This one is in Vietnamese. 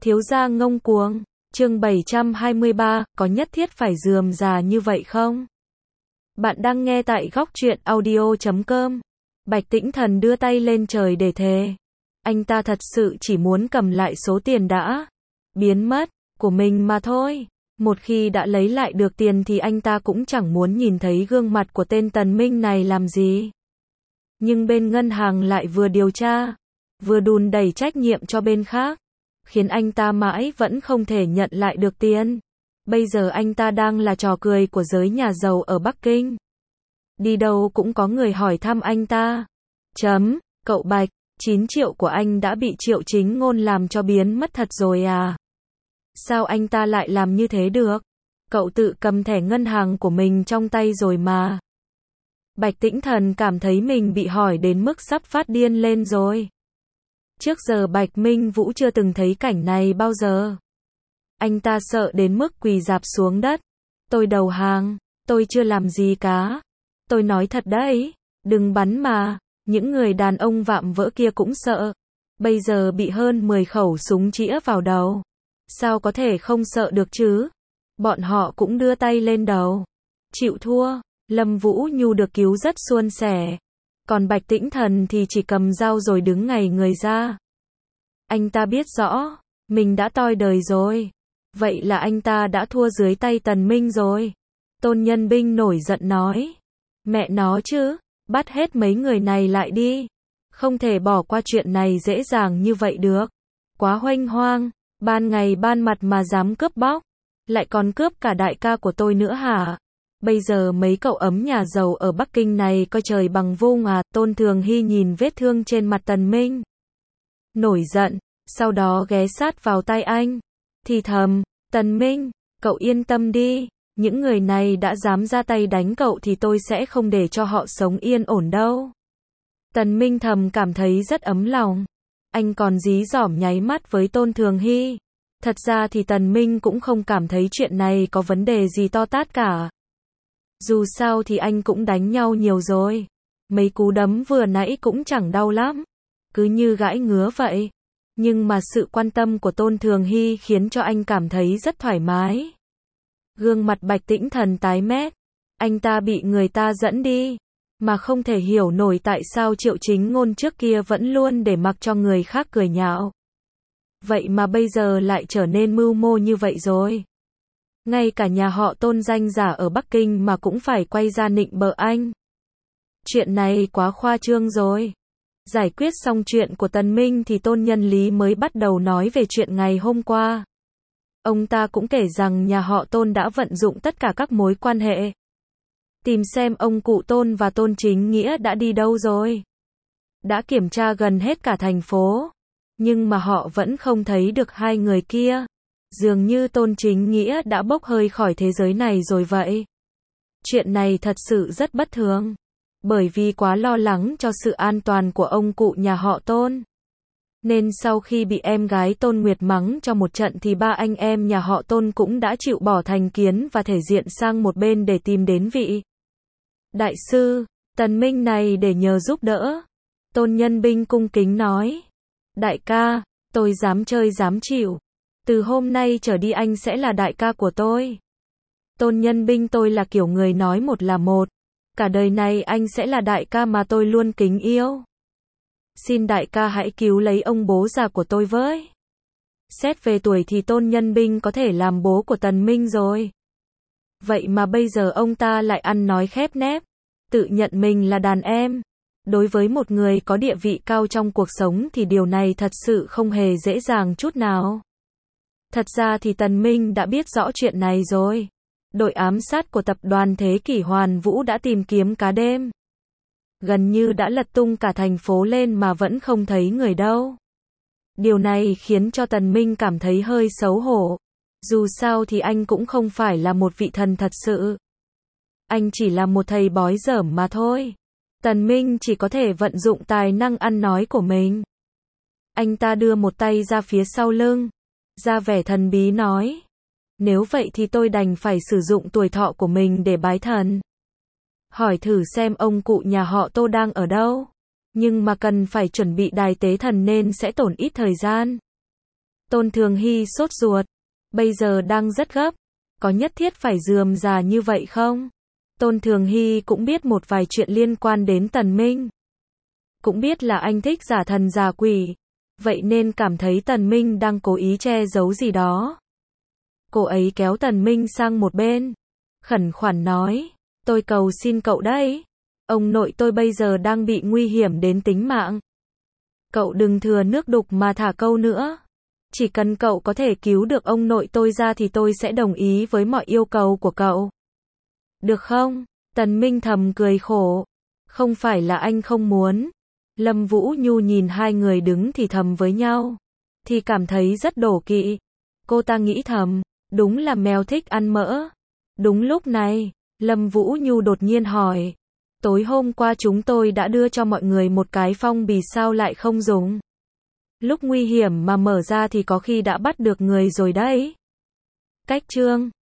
Thiếu gia ngông cuồng, chương 723, có nhất thiết phải rườm rà như vậy không? Bạn đang nghe tại góc truyện audio.com. Bạch Tĩnh Thần đưa tay lên trời để thề. Anh ta thật sự chỉ muốn cầm lại số tiền đã biến mất của mình mà thôi. Một khi đã lấy lại được tiền thì anh ta cũng chẳng muốn nhìn thấy gương mặt của tên Tần Minh này làm gì. Nhưng bên ngân hàng lại vừa điều tra, vừa đùn đẩy trách nhiệm cho bên khác, khiến anh ta mãi vẫn không thể nhận lại được tiền. Bây giờ anh ta đang là trò cười của giới nhà giàu ở Bắc Kinh. Đi đâu cũng có người hỏi thăm anh ta. Cậu Bạch, 9 triệu của anh đã bị Triệu Chính Ngôn làm cho biến mất thật rồi à? Sao anh ta lại làm như thế được? Cậu tự cầm thẻ ngân hàng của mình trong tay rồi mà. Bạch Tĩnh Thần cảm thấy mình bị hỏi đến mức sắp phát điên lên rồi. Trước giờ Bạch Minh Vũ chưa từng thấy cảnh này bao giờ. Anh ta sợ đến mức quỳ rạp xuống đất. Tôi đầu hàng, tôi chưa làm gì cả. Tôi nói thật đấy, đừng bắn mà. Những người đàn ông vạm vỡ kia cũng sợ. Bây giờ bị hơn 10 khẩu súng chĩa vào đầu. Sao có thể không sợ được chứ? Bọn họ cũng đưa tay lên đầu. Chịu thua, Lâm Vũ Nhu được cứu rất suôn sẻ. Còn Bạch Tĩnh Thần thì chỉ cầm dao rồi đứng ngây người ra. Anh ta biết rõ, mình đã toi đời rồi. Vậy là anh ta đã thua dưới tay Tần Minh rồi. Tôn Nhân Binh nổi giận nói. Mẹ nó chứ, bắt hết mấy người này lại đi. Không thể bỏ qua chuyện này dễ dàng như vậy được. Quá huênh hoang, ban ngày ban mặt mà dám cướp bóc. Lại còn cướp cả đại ca của tôi nữa hả? Bây giờ mấy cậu ấm nhà giàu ở Bắc Kinh này coi trời bằng vung à? Tôn Thường Hy nhìn vết thương trên mặt Tần Minh, nổi giận, sau đó ghé sát vào tai anh, thì thầm, Tần Minh, cậu yên tâm đi, những người này đã dám ra tay đánh cậu thì tôi sẽ không để cho họ sống yên ổn đâu. Tần Minh thầm cảm thấy rất ấm lòng, anh còn dí dỏm nháy mắt với Tôn Thường Hy. Thật ra thì Tần Minh cũng không cảm thấy chuyện này có vấn đề gì to tát cả. Dù sao thì anh cũng đánh nhau nhiều rồi. Mấy cú đấm vừa nãy cũng chẳng đau lắm. Cứ như gãi ngứa vậy. Nhưng mà sự quan tâm của Tôn Thường Hy khiến cho anh cảm thấy rất thoải mái. Gương mặt Bạch Tĩnh Thần tái mét. Anh ta bị người ta dẫn đi. Mà không thể hiểu nổi tại sao Triệu Chính Ngôn trước kia vẫn luôn để mặc cho người khác cười nhạo. Vậy mà bây giờ lại trở nên mưu mô như vậy rồi. Ngay cả nhà họ Tôn danh giả ở Bắc Kinh mà cũng phải quay ra nịnh bợ anh. Chuyện này quá khoa trương rồi. Giải quyết xong chuyện của Tần Minh thì Tôn Nhân Lý mới bắt đầu nói về chuyện ngày hôm qua. Ông ta cũng kể rằng nhà họ Tôn đã vận dụng tất cả các mối quan hệ. Tìm xem ông cụ Tôn và Tôn Chính Nghĩa đã đi đâu rồi. Đã kiểm tra gần hết cả thành phố. Nhưng mà họ vẫn không thấy được hai người kia. Dường như Tôn Chính Nghĩa đã bốc hơi khỏi thế giới này rồi vậy. Chuyện này thật sự rất bất thường. Bởi vì quá lo lắng cho sự an toàn của ông cụ nhà họ Tôn. Nên sau khi bị em gái Tôn Nguyệt mắng cho một trận thì ba anh em nhà họ Tôn cũng đã chịu bỏ thành kiến và thể diện sang một bên để tìm đến vị đại sư Tần Minh này để nhờ giúp đỡ. Tôn Nhân Binh cung kính nói. Đại ca, tôi dám chơi dám chịu. Từ hôm nay trở đi anh sẽ là đại ca của tôi. Tôn Nhân Binh, tôi là kiểu người nói một là một. Cả đời này anh sẽ là đại ca mà tôi luôn kính yêu. Xin đại ca hãy cứu lấy ông bố già của tôi với. Xét về tuổi thì Tôn Nhân Binh có thể làm bố của Tần Minh rồi. Vậy mà bây giờ ông ta lại ăn nói khép nép. Tự nhận mình là đàn em. Đối với một người có địa vị cao trong cuộc sống thì điều này thật sự không hề dễ dàng chút nào. Thật ra thì Tần Minh đã biết rõ chuyện này rồi. Đội ám sát của tập đoàn Thế Kỷ Hoàn Vũ đã tìm kiếm cả đêm. Gần như đã lật tung cả thành phố lên mà vẫn không thấy người đâu. Điều này khiến cho Tần Minh cảm thấy hơi xấu hổ. Dù sao thì anh cũng không phải là một vị thần thật sự. Anh chỉ là một thầy bói dởm mà thôi. Tần Minh chỉ có thể vận dụng tài năng ăn nói của mình. Anh ta đưa một tay ra phía sau lưng, ra vẻ thần bí nói. Nếu vậy thì tôi đành phải sử dụng tuổi thọ của mình để bái thần. Hỏi thử xem ông cụ nhà họ Tô đang ở đâu. Nhưng mà cần phải chuẩn bị đài tế thần nên sẽ tổn ít thời gian. Tôn Thường Hy sốt ruột. Bây giờ đang rất gấp. Có nhất thiết phải rườm rà như vậy không? Tôn Thường Hy cũng biết một vài chuyện liên quan đến Tần Minh. Cũng biết là anh thích giả thần giả quỷ. Vậy nên cảm thấy Tần Minh đang cố ý che giấu gì đó. Cô ấy kéo Tần Minh sang một bên. Khẩn khoản nói. Tôi cầu xin cậu đấy. Ông nội tôi bây giờ đang bị nguy hiểm đến tính mạng. Cậu đừng thừa nước đục mà thả câu nữa. Chỉ cần cậu có thể cứu được ông nội tôi ra thì tôi sẽ đồng ý với mọi yêu cầu của cậu. Được không? Tần Minh thầm cười khổ. Không phải là anh không muốn. Lâm Vũ Nhu nhìn hai người đứng thì thầm với nhau. Thì cảm thấy rất đổ kỵ. Cô ta nghĩ thầm. Đúng là mèo thích ăn mỡ. Đúng lúc này, Lâm Vũ Nhu đột nhiên hỏi. Tối hôm qua chúng tôi đã đưa cho mọi người một cái phong bì sao lại không dùng? Lúc nguy hiểm mà mở ra thì có khi đã bắt được người rồi đấy. Cách chương